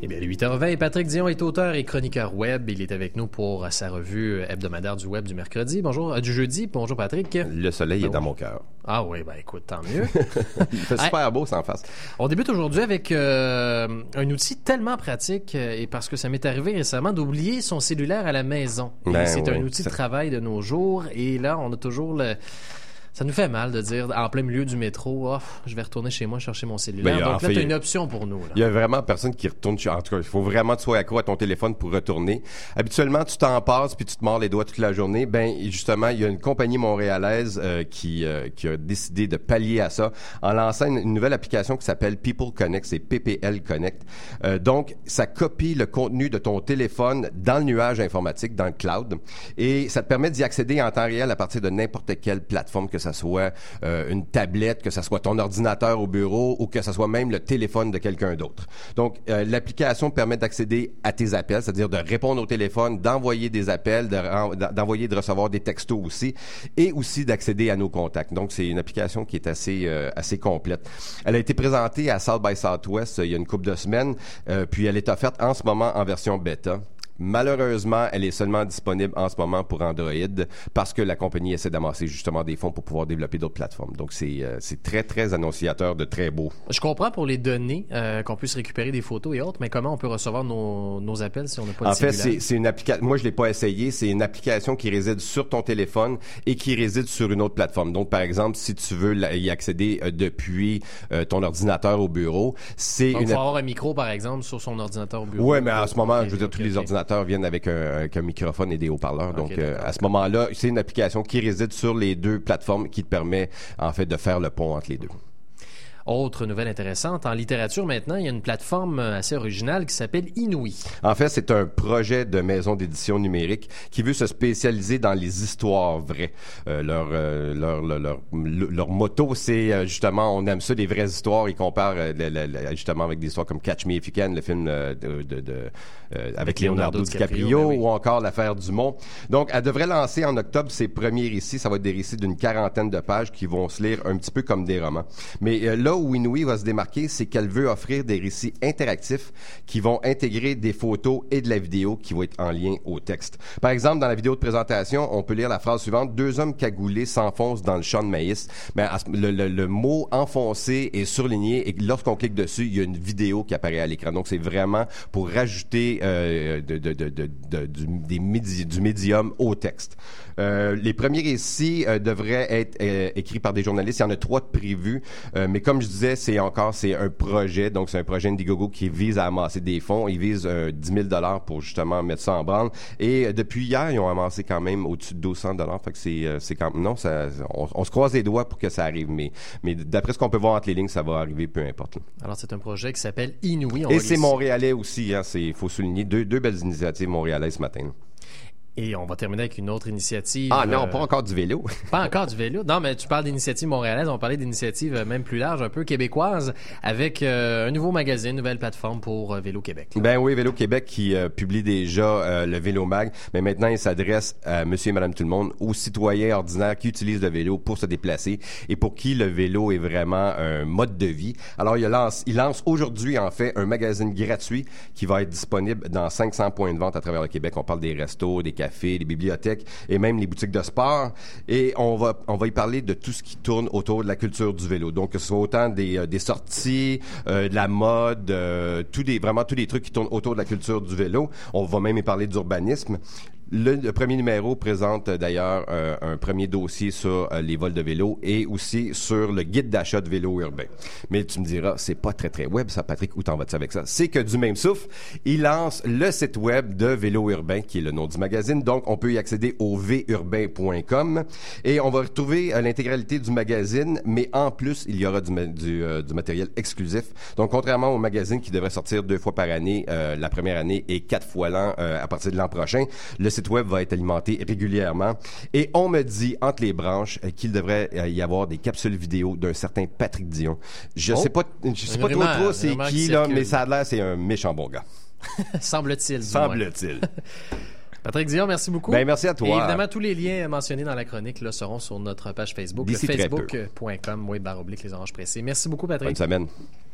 Eh bien, 8h20, Patrick Dion est auteur et chroniqueur web. Il est avec nous pour sa revue hebdomadaire du web du mercredi. Bonjour, du jeudi. Bonjour, Patrick. Le soleil est dans mon cœur. Ah oui, ben écoute, tant mieux. Il fait super beau, ça en face. On débute aujourd'hui avec un outil tellement pratique et parce que ça m'est arrivé récemment d'oublier son cellulaire à la maison. C'est un outil de travail de nos jours et là, on a toujours Ça nous fait mal de dire, en plein milieu du métro, je vais retourner chez moi chercher mon cellulaire. Donc là, tu as une option pour nous. Il y a vraiment personne qui retourne. En tout cas, il faut vraiment que tu sois accro à ton téléphone pour retourner. Habituellement, tu t'en passes puis tu te mords les doigts toute la journée. Ben justement, il y a une compagnie montréalaise qui a décidé de pallier à ça en lançant une nouvelle application qui s'appelle People Connect. C'est PPL Connect. Donc, ça copie le contenu de ton téléphone dans le nuage informatique, dans le cloud. Et ça te permet d'y accéder en temps réel à partir de n'importe quelle plateforme, que ça soit une tablette, que ça soit ton ordinateur au bureau ou que ça soit même le téléphone de quelqu'un d'autre. Donc, l'application permet d'accéder à tes appels, c'est-à-dire de répondre au téléphone, d'envoyer des appels, d'envoyer, de recevoir des textos aussi, et aussi d'accéder à nos contacts. Donc, c'est une application qui est assez complète. Elle a été présentée à South by Southwest il y a une couple de semaines, puis elle est offerte en ce moment en version bêta. Malheureusement, elle est seulement disponible en ce moment pour Android parce que la compagnie essaie d'amasser justement des fonds pour pouvoir développer d'autres plateformes. Donc, c'est très, très annonciateur de très beau. Je comprends pour les données qu'on puisse récupérer des photos et autres, mais comment on peut recevoir nos appels si on n'a pas de cellulaire? En fait, c'est une application. Moi, je l'ai pas essayé. C'est une application qui réside sur ton téléphone et qui réside sur une autre plateforme. Donc, par exemple, si tu veux y accéder depuis ton ordinateur au bureau, Donc, il faut avoir un micro, par exemple, sur son ordinateur au bureau. Oui, mais à ce moment, je veux dire, tous les ordinateurs viennent avec un microphone et des haut-parleurs. Donc, à ce moment-là, c'est une application qui réside sur les deux plateformes qui te permet, en fait, de faire le pont entre les deux. Autre nouvelle intéressante, en littérature maintenant, il y a une plateforme assez originale qui s'appelle Inouï. En fait, c'est un projet de maison d'édition numérique qui veut se spécialiser dans les histoires vraies. Leur motto, c'est justement, on aime ça, des vraies histoires. Ils comparent justement avec des histoires comme Catch Me If You Can, le film avec Leonardo DiCaprio ou encore L'affaire Dumont. Donc, elle devrait lancer en octobre ses premiers récits. Ça va être des récits d'une 40aine de pages qui vont se lire un petit peu comme des romans. Mais là où Inouï va se démarquer, c'est qu'elle veut offrir des récits interactifs qui vont intégrer des photos et de la vidéo qui vont être en lien au texte. Par exemple, dans la vidéo de présentation, on peut lire la phrase suivante: « Deux hommes cagoulés s'enfoncent dans le champ de maïs ». Ben, le mot « enfoncer » est surligné et lorsqu'on clique dessus, il y a une vidéo qui apparaît à l'écran. Donc, c'est vraiment pour rajouter du médium au texte. Les premiers récits devraient être écrits par des journalistes. Il y en a 3 de prévus, mais comme je disais, c'est un projet. Donc, c'est un projet Indiegogo qui vise à amasser des fonds. Ils visent 10 000 $ pour justement mettre ça en branle. Et depuis hier, ils ont amassé quand même au-dessus de 200 $. Fait que c'est quand même... Non, on se croise les doigts pour que ça arrive. Mais d'après ce qu'on peut voir entre les lignes, ça va arriver, peu importe. Là. Alors, c'est un projet qui s'appelle Inouï. Et c'est montréalais aussi. Il faut souligner deux belles initiatives montréalaises ce matin. Là. Et on va terminer avec une autre initiative. Ah non, pas encore du vélo. Pas encore du vélo. Non, mais tu parles d'initiatives montréalaises. On va parler d'initiatives même plus larges, un peu québécoises, avec un nouveau magazine, une nouvelle plateforme pour Vélo Québec. Là. Ben oui, Vélo Québec qui publie déjà le Vélo Mag, mais maintenant il s'adresse à monsieur et madame tout le monde, aux citoyens ordinaires qui utilisent le vélo pour se déplacer et pour qui le vélo est vraiment un mode de vie. Alors il lance aujourd'hui en fait un magazine gratuit qui va être disponible dans 500 points de vente à travers le Québec. On parle des restos, des cafés, les bibliothèques et même les boutiques de sport. Et on va y parler de tout ce qui tourne autour de la culture du vélo. Donc, que ce soit autant des sorties, de la mode, vraiment tous les trucs qui tournent autour de la culture du vélo. On va même y parler d'urbanisme. Le premier numéro présente d'ailleurs un premier dossier sur les vols de vélo et aussi sur le guide d'achat de vélo urbain. Mais tu me diras, c'est pas très très web ça, Patrick, où t'en vas-tu avec ça? C'est que du même souffle, il lance le site web de Vélo Urbain, qui est le nom du magazine. Donc, on peut y accéder au vurbain.com et on va retrouver l'intégralité du magazine, mais en plus, il y aura du matériel exclusif. Donc, contrairement au magazine qui devrait sortir 2 fois par année la première année et 4 fois l'an à partir de l'an prochain, le site web va être alimenté régulièrement. Et on me dit, entre les branches, qu'il devrait y avoir des capsules vidéo d'un certain Patrick Dion. Je sais pas trop c'est qui, là, mais ça a l'air, c'est un méchant bon gars. Semble-t-il. Semble-t-il. Patrick Dion, merci beaucoup. Ben, merci à toi. Et évidemment, tous les liens mentionnés dans la chronique là, seront sur notre page Facebook, facebook.com, /les oranges pressées. Merci beaucoup, Patrick. Bonne semaine.